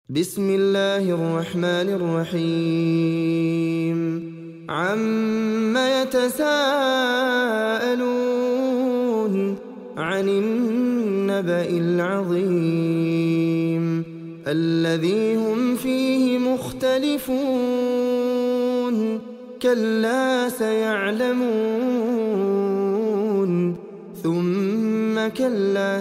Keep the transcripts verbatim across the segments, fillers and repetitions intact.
بسم الله الرحمن الرحيم عم يتساءلون عن النبأ العظيم الذي هم فيه مختلفون كلا سيعلمون ثم كلا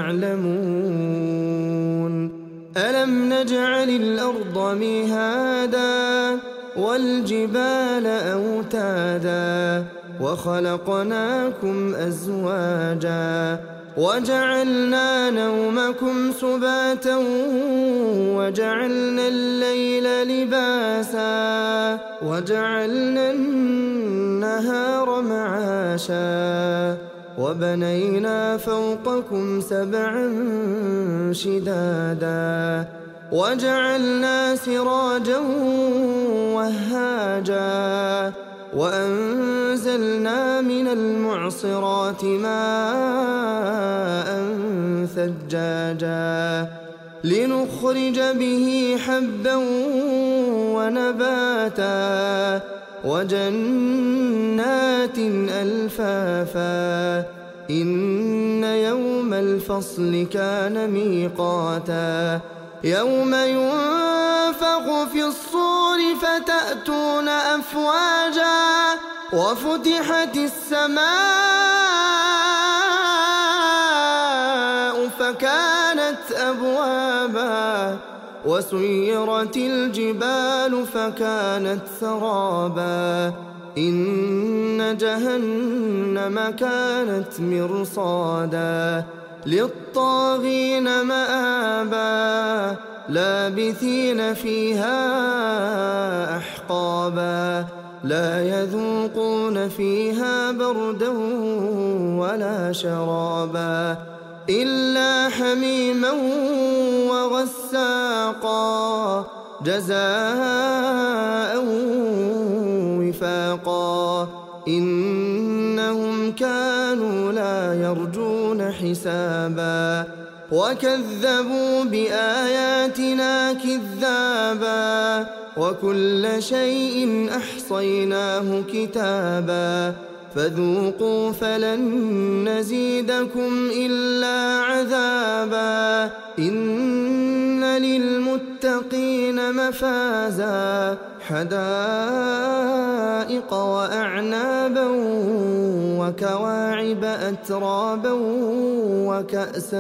سيعلمون ألم نجعل الأرض مهادا والجبال أوتادا وخلقناكم أزواجا وجعلنا نومكم سباتا وجعلنا الليل لباسا وجعلنا النهار معاشا وبنينا فوقكم سبعا شدادا وجعلنا سراجا وهاجا وأنزلنا من المعصرات ماء ثجاجا لنخرج به حبا ونباتا وجنات ألفافا إن يوم الفصل كان ميقاتا يوم ينفخ في الصور فتأتون أفواجا وفتحت السماء فكانت أبوابا وسيرت الجبال فكانت سرابا إن جهنم كانت مرصادا للطاغين مآبا لابثين فيها أحقابا لا يذوقون فيها بردا ولا شرابا إلا حميما وغساقا جزاء وفاقا إنهم كانوا لا يرجون حسابا وكذبوا بآياتنا كذابا وكل شيء أحصيناه كتابا فذوقوا فلن نزيدكم إلا عذابا إن للمتقين مفازا حدائق وأعنابا وكواعب أترابا وكأسا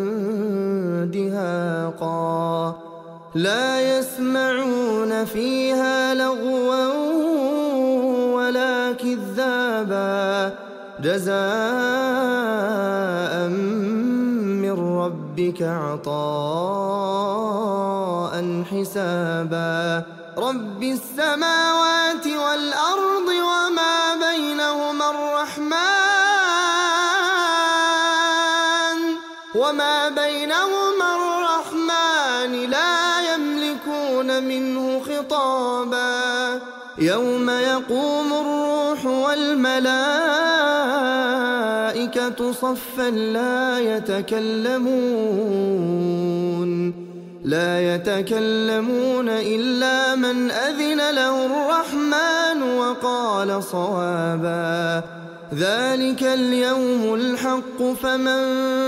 دهاقا لا يسمعون فيها لغوا ولا كذابا جزاء من ربك عطاء حسابا رب السماوات والأرض وما بينهما الرحمن وما بينهما الرحمن لا يملكون منه خطابا يوم يقوم الروح والملائكة صفا لا يتكلمون لا يتكلمون إلا من أذن له الرحمن وقال صوابا ذلك اليوم الحق فمن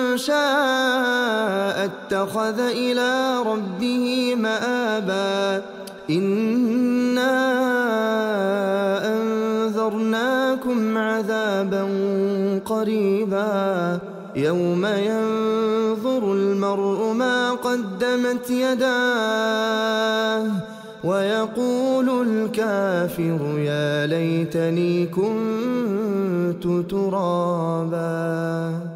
شاء اتخذ إلى ربه مآبا إنا أنذرناكم عذابا قريبا يوم ينظر المرء ما قدمت يداه ويقول الكافر يا ليتني كنت ترابا.